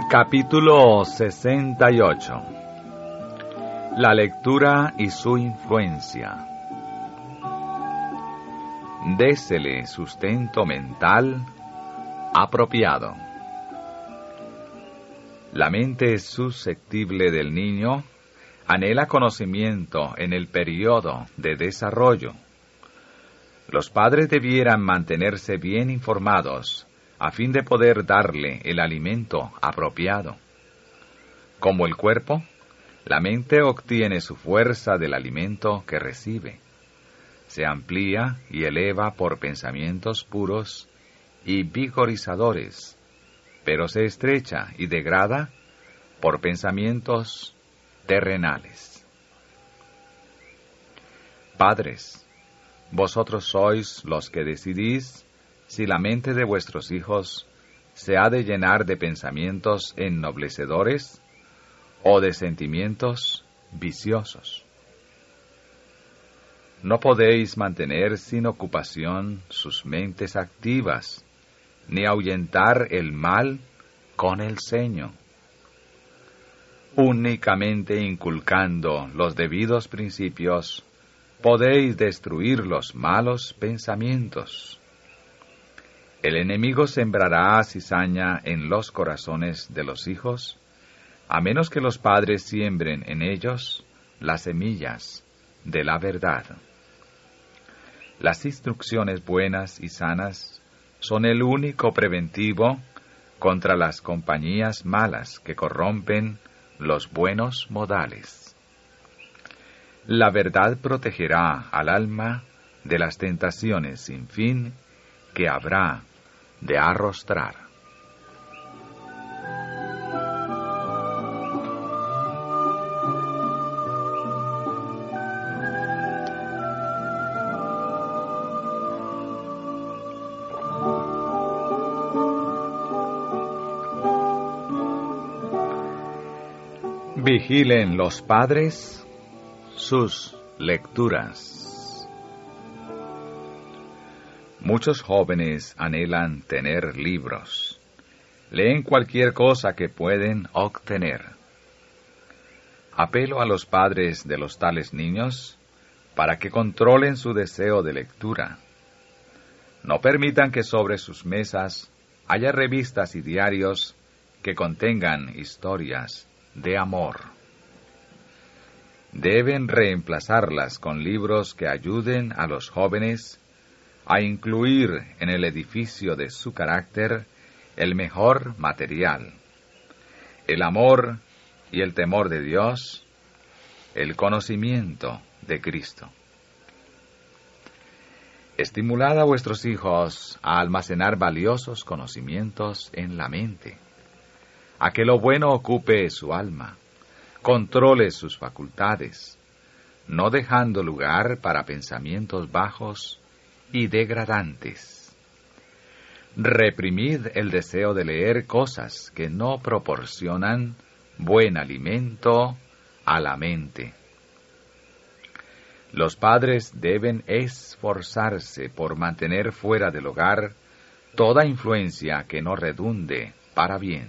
Capítulo 68. La lectura y su influencia. Désele sustento mental apropiado. La mente susceptible del niño anhela conocimiento en el periodo de desarrollo. Los padres debieran mantenerse bien informados a fin de poder darle el alimento apropiado. Como el cuerpo, la mente obtiene su fuerza del alimento que recibe. Se amplía y eleva por pensamientos puros y vigorizadores, pero se estrecha y degrada por pensamientos terrenales. Padres, vosotros sois los que decidís si la mente de vuestros hijos se ha de llenar de pensamientos ennoblecedores o de sentimientos viciosos. No podéis mantener sin ocupación sus mentes activas, ni ahuyentar el mal con el ceño. Únicamente inculcando los debidos principios, podéis destruir los malos pensamientos. El enemigo sembrará cizaña en los corazones de los hijos, a menos que los padres siembren en ellos las semillas de la verdad. Las instrucciones buenas y sanas son el único preventivo contra las compañías malas que corrompen los buenos modales. La verdad protegerá al alma de las tentaciones sin fin que habrá de arrostrar. Vigilen los padres sus lecturas. Muchos jóvenes anhelan tener libros. Leen cualquier cosa que pueden obtener. Apelo a los padres de los tales niños para que controlen su deseo de lectura. No permitan que sobre sus mesas haya revistas y diarios que contengan historias de amor. Deben reemplazarlas con libros que ayuden a los jóvenes a incluir en el edificio de su carácter el mejor material, el amor y el temor de Dios, el conocimiento de Cristo. Estimulad a vuestros hijos a almacenar valiosos conocimientos en la mente, a que lo bueno ocupe su alma, controle sus facultades, no dejando lugar para pensamientos bajos y degradantes. Reprimid el deseo de leer cosas que no proporcionan buen alimento a la mente. Los padres deben esforzarse por mantener fuera del hogar toda influencia que no redunde para bien.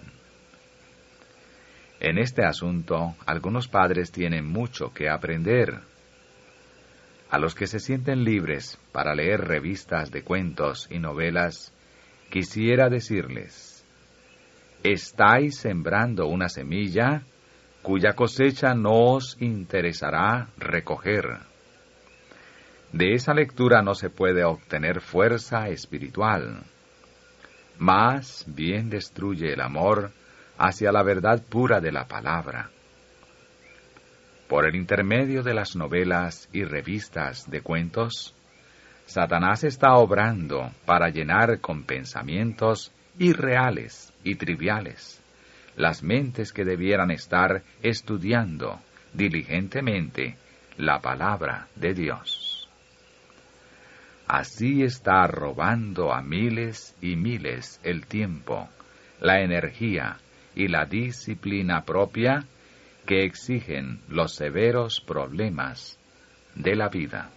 En este asunto, algunos padres tienen mucho que aprender. A los que se sienten libres para leer revistas de cuentos y novelas, quisiera decirles: estáis sembrando una semilla cuya cosecha no os interesará recoger. De esa lectura no se puede obtener fuerza espiritual. Más bien destruye el amor hacia la verdad pura de la palabra. Por el intermedio de las novelas y revistas de cuentos, Satanás está obrando para llenar con pensamientos irreales y triviales las mentes que debieran estar estudiando diligentemente la palabra de Dios. Así está robando a miles y miles el tiempo, la energía y la disciplina propia que exigen los severos problemas de la vida.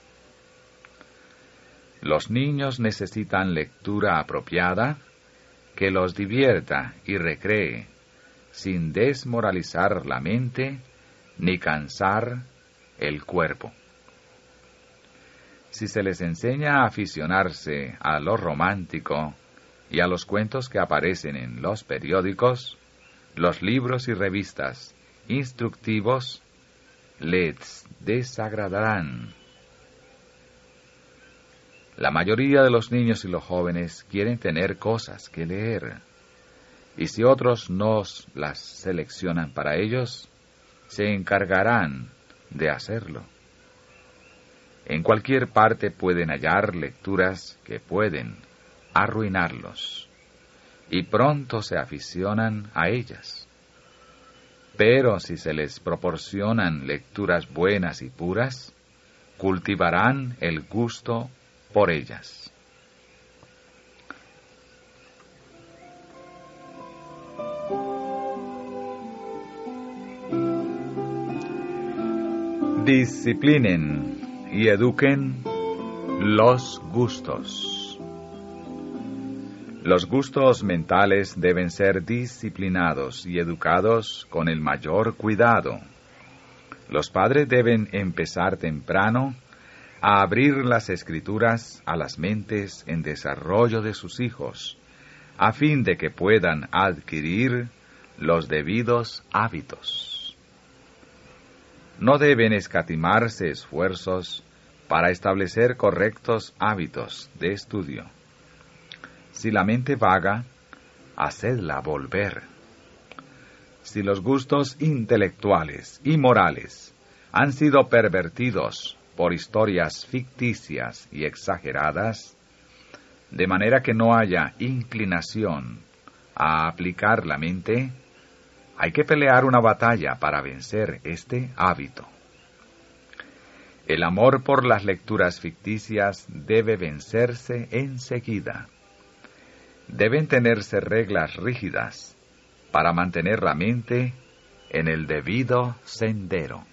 Los niños necesitan lectura apropiada que los divierta y recree, sin desmoralizar la mente ni cansar el cuerpo. Si se les enseña a aficionarse a lo romántico y a los cuentos que aparecen en los periódicos, los libros y revistas instructivos les desagradarán. La mayoría de los niños y los jóvenes quieren tener cosas que leer, y si otros no las seleccionan para ellos, se encargarán de hacerlo. En cualquier parte pueden hallar lecturas que pueden arruinarlos, y pronto se aficionan a ellas. Pero si se les proporcionan lecturas buenas y puras, cultivarán el gusto por ellas. Disciplinen y eduquen los gustos. Los gustos mentales deben ser disciplinados y educados con el mayor cuidado. Los padres deben empezar temprano a abrir las escrituras a las mentes en desarrollo de sus hijos, a fin de que puedan adquirir los debidos hábitos. No deben escatimarse esfuerzos para establecer correctos hábitos de estudio. Si la mente vaga, hacedla volver. Si los gustos intelectuales y morales han sido pervertidos por historias ficticias y exageradas, de manera que no haya inclinación a aplicar la mente, hay que pelear una batalla para vencer este hábito. El amor por las lecturas ficticias debe vencerse enseguida. Deben tenerse reglas rígidas para mantener la mente en el debido sendero.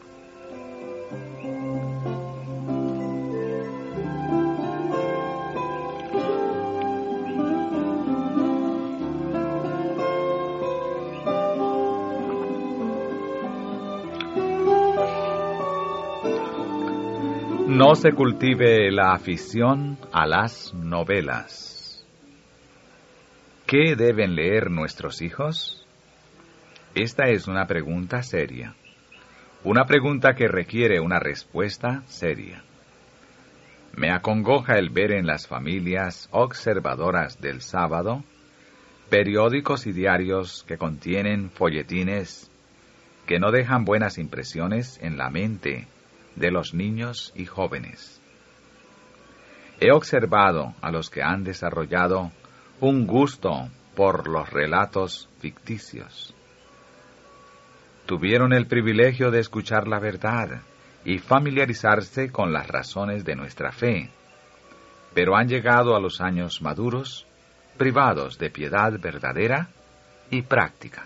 No se cultive la afición a las novelas. ¿Qué deben leer nuestros hijos? Esta es una pregunta seria. Una pregunta que requiere una respuesta seria. Me acongoja el ver en las familias observadoras del sábado periódicos y diarios que contienen folletines que no dejan buenas impresiones en la mente de los niños y jóvenes. He observado a los que han desarrollado un gusto por los relatos ficticios. Tuvieron el privilegio de escuchar la verdad y familiarizarse con las razones de nuestra fe, pero han llegado a los años maduros privados de piedad verdadera y práctica.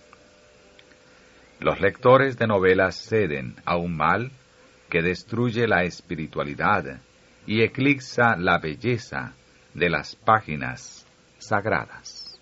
Los lectores de novelas ceden a un mal que destruye la espiritualidad y eclipsa la belleza de las páginas sagradas.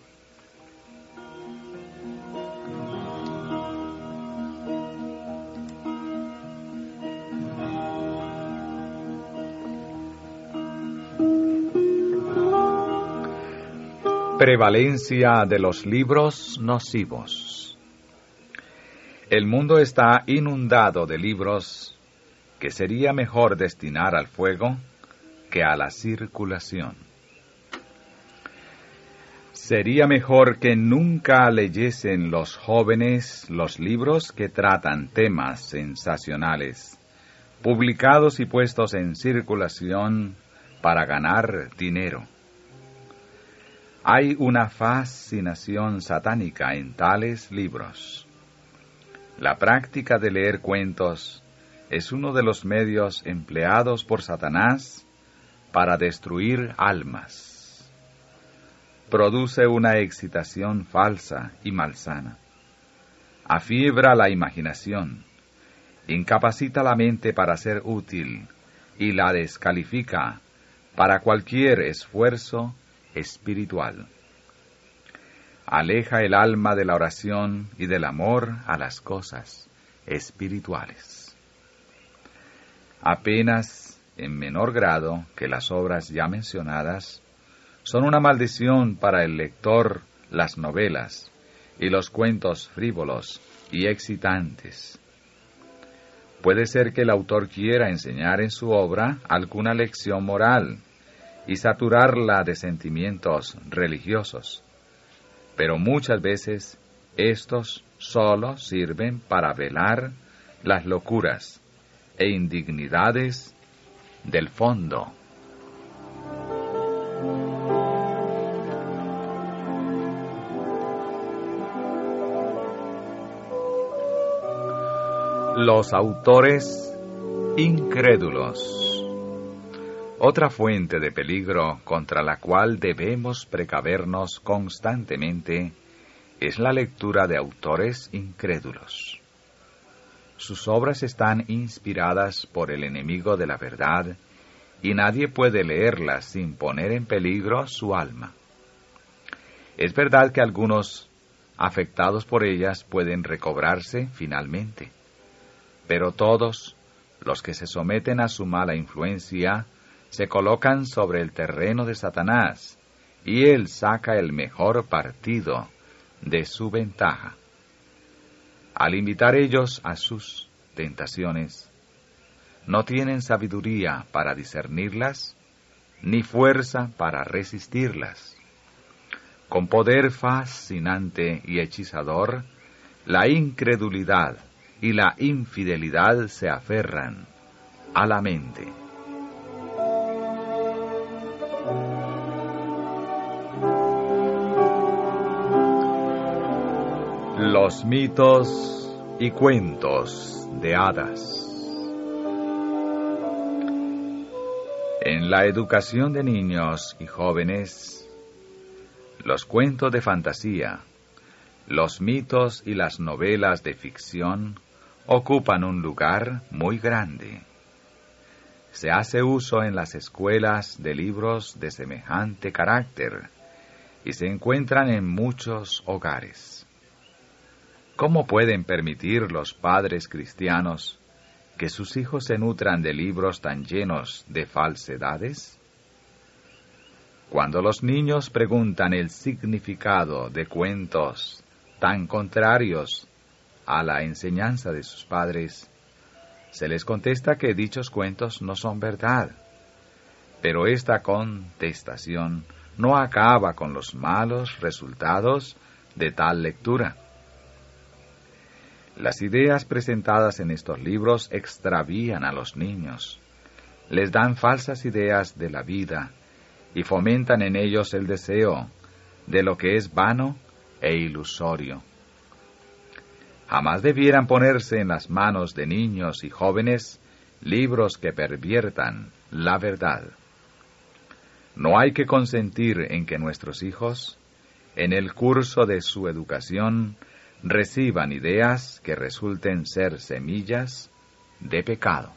Prevalencia de los libros nocivos. El mundo está inundado de libros que sería mejor destinar al fuego que a la circulación. Sería mejor que nunca leyesen los jóvenes los libros que tratan temas sensacionales, publicados y puestos en circulación para ganar dinero. Hay una fascinación satánica en tales libros. La práctica de leer cuentos es uno de los medios empleados por Satanás para destruir almas. Produce una excitación falsa y malsana. Afiebra la imaginación, incapacita la mente para ser útil y la descalifica para cualquier esfuerzo espiritual. aleja el alma de la oración y del amor a las cosas espirituales. Apenas en menor grado que las obras ya mencionadas, son una maldición para el lector las novelas y los cuentos frívolos y excitantes. Puede ser que el autor quiera enseñar en su obra alguna lección moral y saturarla de sentimientos religiosos, pero muchas veces estos solo sirven para velar las locuras e indignidades del fondo. Los autores incrédulos. Otra fuente de peligro contra la cual debemos precavernos constantemente es la lectura de autores incrédulos. Sus obras están inspiradas por el enemigo de la verdad y nadie puede leerlas sin poner en peligro su alma. Es verdad que algunos afectados por ellas pueden recobrarse finalmente, pero todos los que se someten a su mala influencia se colocan sobre el terreno de Satanás, y él saca el mejor partido de su ventaja. Al invitar ellos a sus tentaciones, no tienen sabiduría para discernirlas, ni fuerza para resistirlas. Con poder fascinante y hechizador, la incredulidad y la infidelidad se aferran a la mente. Los mitos y cuentos de hadas. En la educación de niños y jóvenes, los cuentos de fantasía, los mitos y las novelas de ficción ocupan un lugar muy grande. Se hace uso en las escuelas de libros de semejante carácter y se encuentran en muchos hogares. ¿Cómo pueden permitir los padres cristianos que sus hijos se nutran de libros tan llenos de falsedades? Cuando los niños preguntan el significado de cuentos tan contrarios a la enseñanza de sus padres, se les contesta que dichos cuentos no son verdad. Pero esta contestación no acaba con los malos resultados de tal lectura. Las ideas presentadas en estos libros extravían a los niños, les dan falsas ideas de la vida y fomentan en ellos el deseo de lo que es vano e ilusorio. Jamás debieran ponerse en las manos de niños y jóvenes libros que perviertan la verdad. No hay que consentir en que nuestros hijos, en el curso de su educación, reciban ideas que resulten ser semillas de pecado.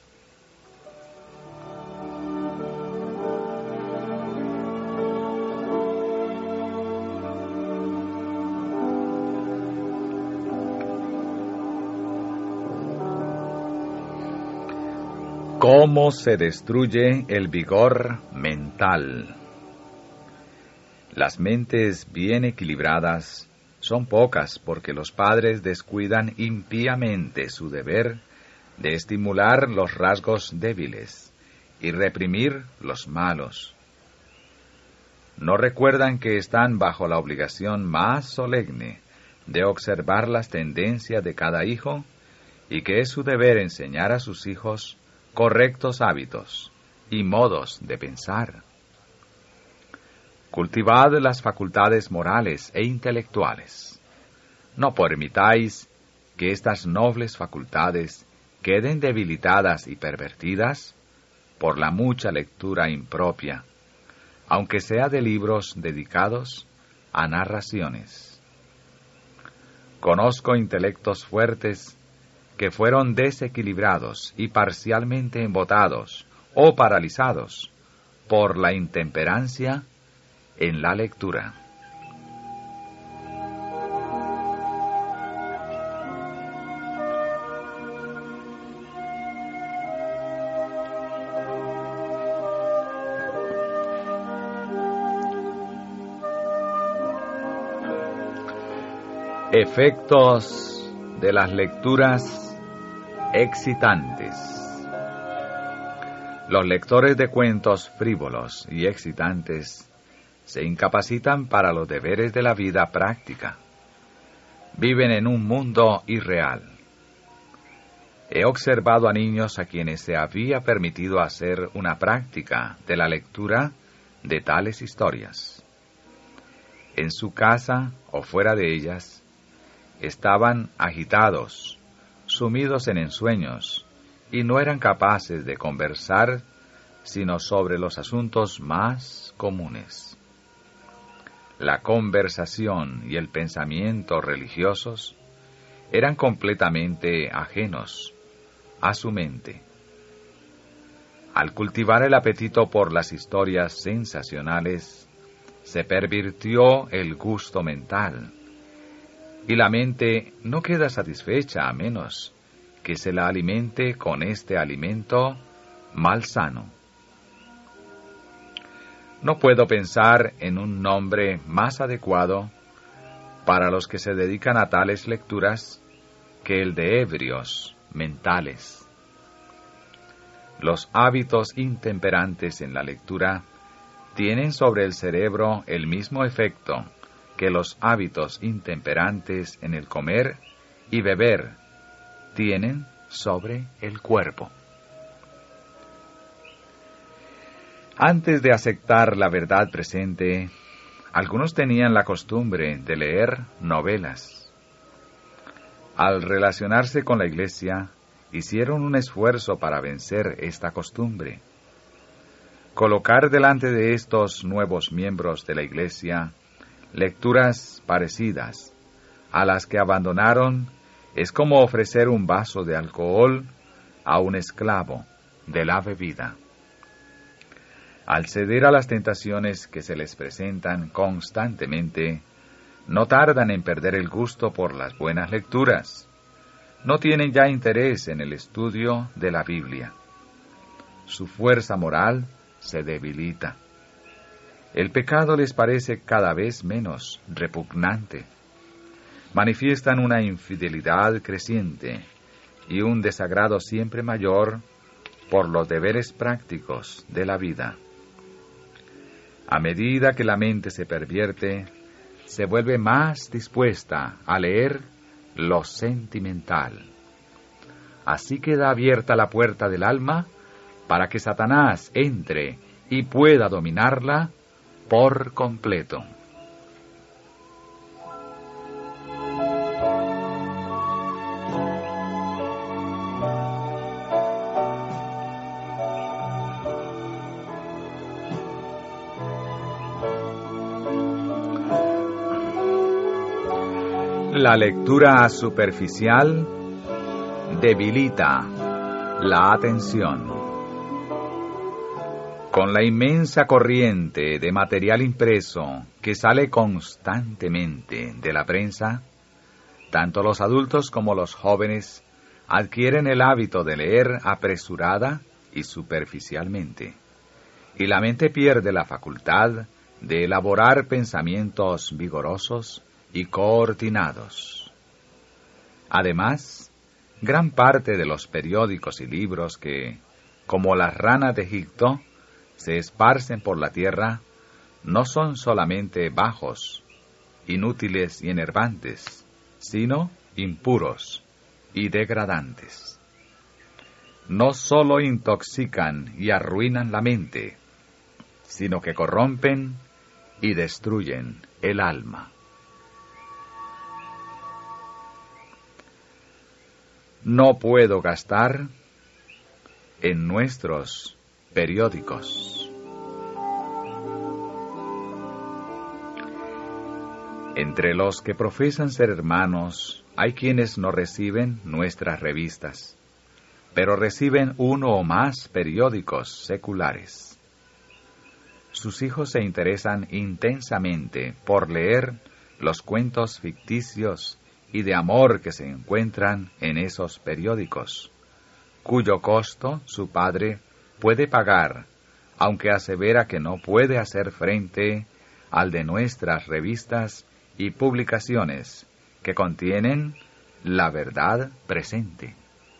¿Cómo se destruye el vigor mental? Las mentes bien equilibradas son pocas porque los padres descuidan impíamente su deber de estimular los rasgos débiles y reprimir los malos. No recuerdan que están bajo la obligación más solemne de observar las tendencias de cada hijo y que es su deber enseñar a sus hijos correctos hábitos y modos de pensar. Cultivad las facultades morales e intelectuales. No permitáis que estas nobles facultades queden debilitadas y pervertidas por la mucha lectura impropia, aunque sea de libros dedicados a narraciones. Conozco intelectos fuertes que fueron desequilibrados y parcialmente embotados o paralizados por la intemperancia en la lectura. Efectos de las lecturas excitantes. Los lectores de cuentos frívolos y excitantes se incapacitan para los deberes de la vida práctica. Viven en un mundo irreal. He observado a niños a quienes se había permitido hacer una práctica de la lectura de tales historias. En su casa o fuera de ellas, estaban agitados, sumidos en ensueños, y no eran capaces de conversar sino sobre los asuntos más comunes. La conversación y el pensamiento religiosos eran completamente ajenos a su mente. Al cultivar el apetito por las historias sensacionales, se pervirtió el gusto mental, y la mente no queda satisfecha a menos que se la alimente con este alimento malsano. No puedo pensar en un nombre más adecuado para los que se dedican a tales lecturas que el de ebrios mentales. Los hábitos intemperantes en la lectura tienen sobre el cerebro el mismo efecto que los hábitos intemperantes en el comer y beber tienen sobre el cuerpo. Antes de aceptar la verdad presente, algunos tenían la costumbre de leer novelas. Al relacionarse con la Iglesia, hicieron un esfuerzo para vencer esta costumbre. Colocar delante de estos nuevos miembros de la Iglesia lecturas parecidas a las que abandonaron es como ofrecer un vaso de alcohol a un esclavo de la bebida. Al ceder a las tentaciones que se les presentan constantemente, no tardan en perder el gusto por las buenas lecturas. No tienen ya interés en el estudio de la Biblia. Su fuerza moral se debilita. El pecado les parece cada vez menos repugnante. Manifiestan una infidelidad creciente y un desagrado siempre mayor por los deberes prácticos de la vida. A medida que la mente se pervierte, se vuelve más dispuesta a leer lo sentimental. Así queda abierta la puerta del alma para que Satanás entre y pueda dominarla por completo. La lectura superficial debilita la atención. Con la inmensa corriente de material impreso que sale constantemente de la prensa, tanto los adultos como los jóvenes adquieren el hábito de leer apresurada y superficialmente, y la mente pierde la facultad de elaborar pensamientos vigorosos y coordinados. Además, gran parte de los periódicos y libros que, como las ranas de Egipto, se esparcen por la tierra, no son solamente bajos, inútiles y enervantes, sino impuros y degradantes. No sólo intoxican y arruinan la mente, sino que corrompen y destruyen el alma. No puedo gastar en nuestros periódicos. Entre los que profesan ser hermanos, hay quienes no reciben nuestras revistas, pero reciben uno o más periódicos seculares. Sus hijos se interesan intensamente por leer los cuentos ficticios y de amor que se encuentran en esos periódicos, cuyo costo su padre puede pagar, aunque asevera que no puede hacer frente al de nuestras revistas y publicaciones que contienen la verdad presente.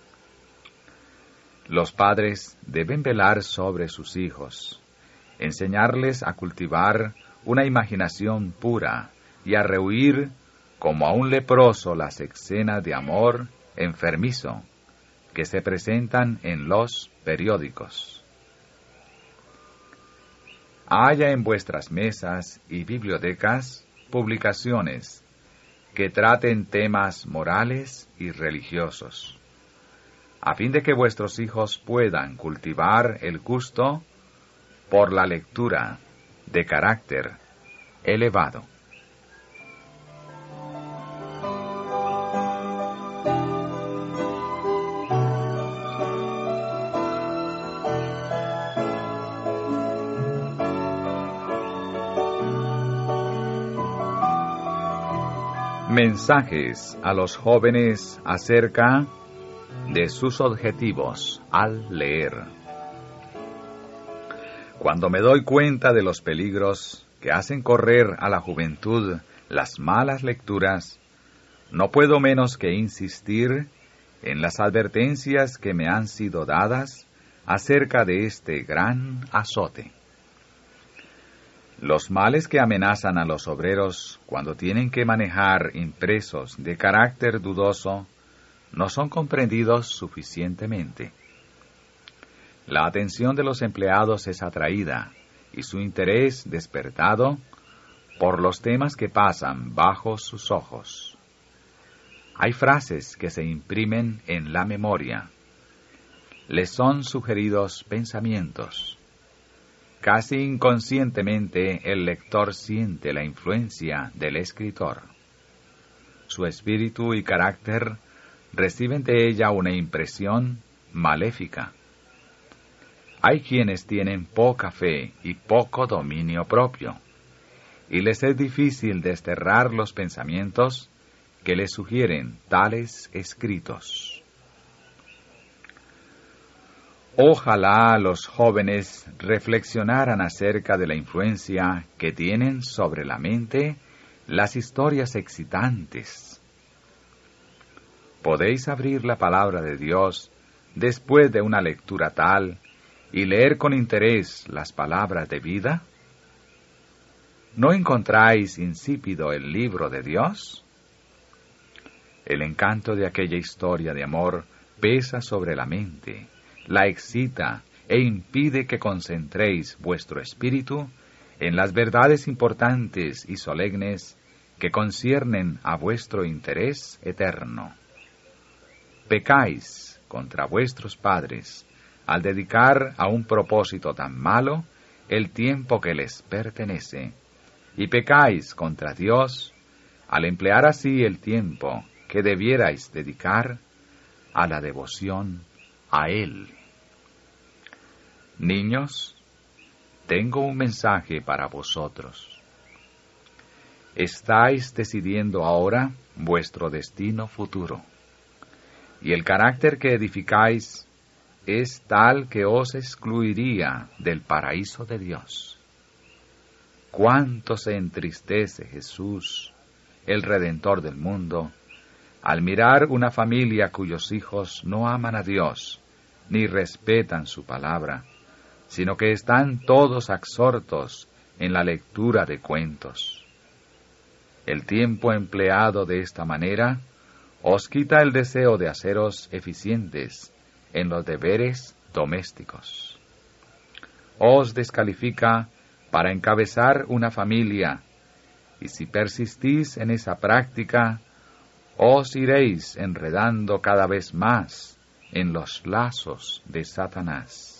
Los padres deben velar sobre sus hijos, enseñarles a cultivar una imaginación pura y a rehuir como a un leproso las escenas de amor enfermizo que se presentan en los periódicos. Haya en vuestras mesas y bibliotecas publicaciones que traten temas morales y religiosos, a fin de que vuestros hijos puedan cultivar el gusto por la lectura de carácter elevado. Mensajes a los jóvenes acerca de sus objetivos al leer. Cuando me doy cuenta de los peligros que hacen correr a la juventud las malas lecturas, no puedo menos que insistir en las advertencias que me han sido dadas acerca de este gran azote. Los males que amenazan a los obreros cuando tienen que manejar impresos de carácter dudoso no son comprendidos suficientemente. La atención de los empleados es atraída y su interés despertado por los temas que pasan bajo sus ojos. Hay frases que se imprimen en la memoria. Les son sugeridos pensamientos. Casi inconscientemente el lector siente la influencia del escritor. Su espíritu y carácter reciben de ella una impresión maléfica. Hay quienes tienen poca fe y poco dominio propio, y les es difícil desterrar los pensamientos que les sugieren tales escritos. Ojalá los jóvenes reflexionaran acerca de la influencia que tienen sobre la mente las historias excitantes. ¿Podéis abrir la palabra de Dios después de una lectura tal y leer con interés las palabras de vida? ¿No encontráis insípido el libro de Dios? El encanto de aquella historia de amor pesa sobre la mente, la excita e impide que concentréis vuestro espíritu en las verdades importantes y solemnes que conciernen a vuestro interés eterno. Pecáis contra vuestros padres al dedicar a un propósito tan malo el tiempo que les pertenece, y pecáis contra Dios al emplear así el tiempo que debierais dedicar a la devoción a Él. Niños, tengo un mensaje para vosotros. Estáis decidiendo ahora vuestro destino futuro, y el carácter que edificáis es tal que os excluiría del paraíso de Dios. Cuánto se entristece Jesús, el Redentor del mundo, al mirar una familia cuyos hijos no aman a Dios, ni respetan su palabra, sino que están todos absortos en la lectura de cuentos. El tiempo empleado de esta manera os quita el deseo de haceros eficientes en los deberes domésticos. Os descalifica para encabezar una familia, y si persistís en esa práctica, os iréis enredando cada vez más en los lazos de Satanás.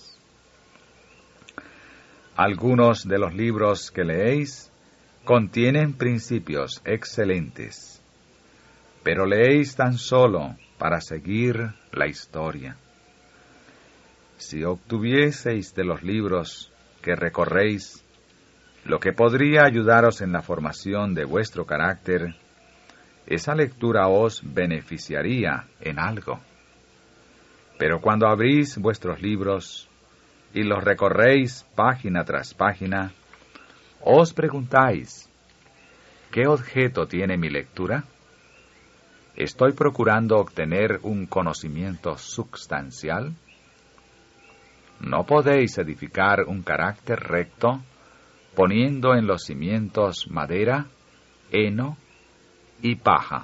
Algunos de los libros que leéis contienen principios excelentes, pero leéis tan solo para seguir la historia. Si obtuvieseis de los libros que recorréis lo que podría ayudaros en la formación de vuestro carácter, esa lectura os beneficiaría en algo. Pero cuando abrís vuestros libros y los recorréis página tras página, os preguntáis, ¿qué objeto tiene mi lectura? ¿Estoy procurando obtener un conocimiento substancial? No podéis edificar un carácter recto poniendo en los cimientos madera, heno y paja.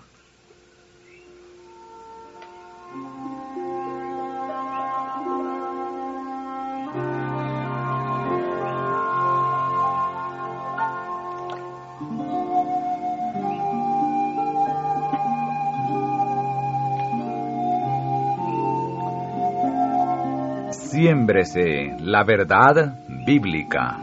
Siémbrese la verdad bíblica.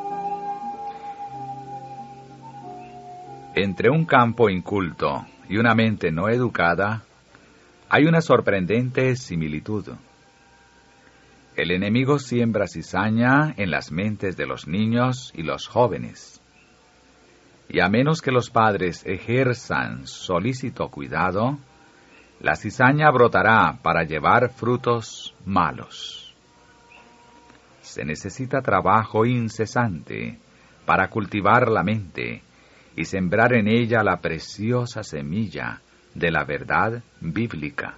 Entre un campo inculto y una mente no educada, hay una sorprendente similitud. El enemigo siembra cizaña en las mentes de los niños y los jóvenes. Y a menos que los padres ejerzan solícito cuidado, la cizaña brotará para llevar frutos malos. Se necesita trabajo incesante para cultivar la mente y sembrar en ella la preciosa semilla de la verdad bíblica.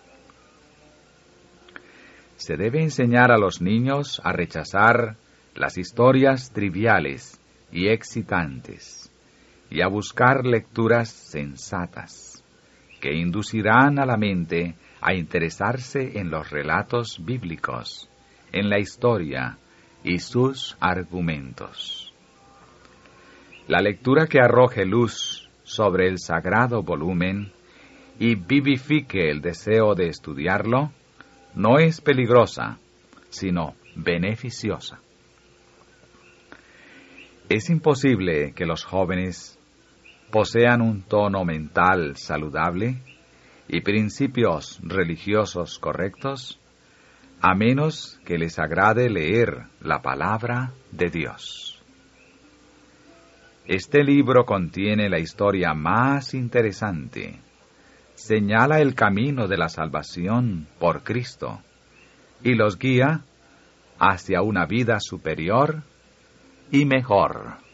Se debe enseñar a los niños a rechazar las historias triviales y excitantes y a buscar lecturas sensatas que inducirán a la mente a interesarse en los relatos bíblicos, en la historia y sus argumentos. La lectura que arroje luz sobre el sagrado volumen y vivifique el deseo de estudiarlo, no es peligrosa, sino beneficiosa. Es imposible que los jóvenes posean un tono mental saludable y principios religiosos correctos, a menos que les agrade leer la palabra de Dios. Este libro contiene la historia más interesante, señala el camino de la salvación por Cristo y los guía hacia una vida superior y mejor.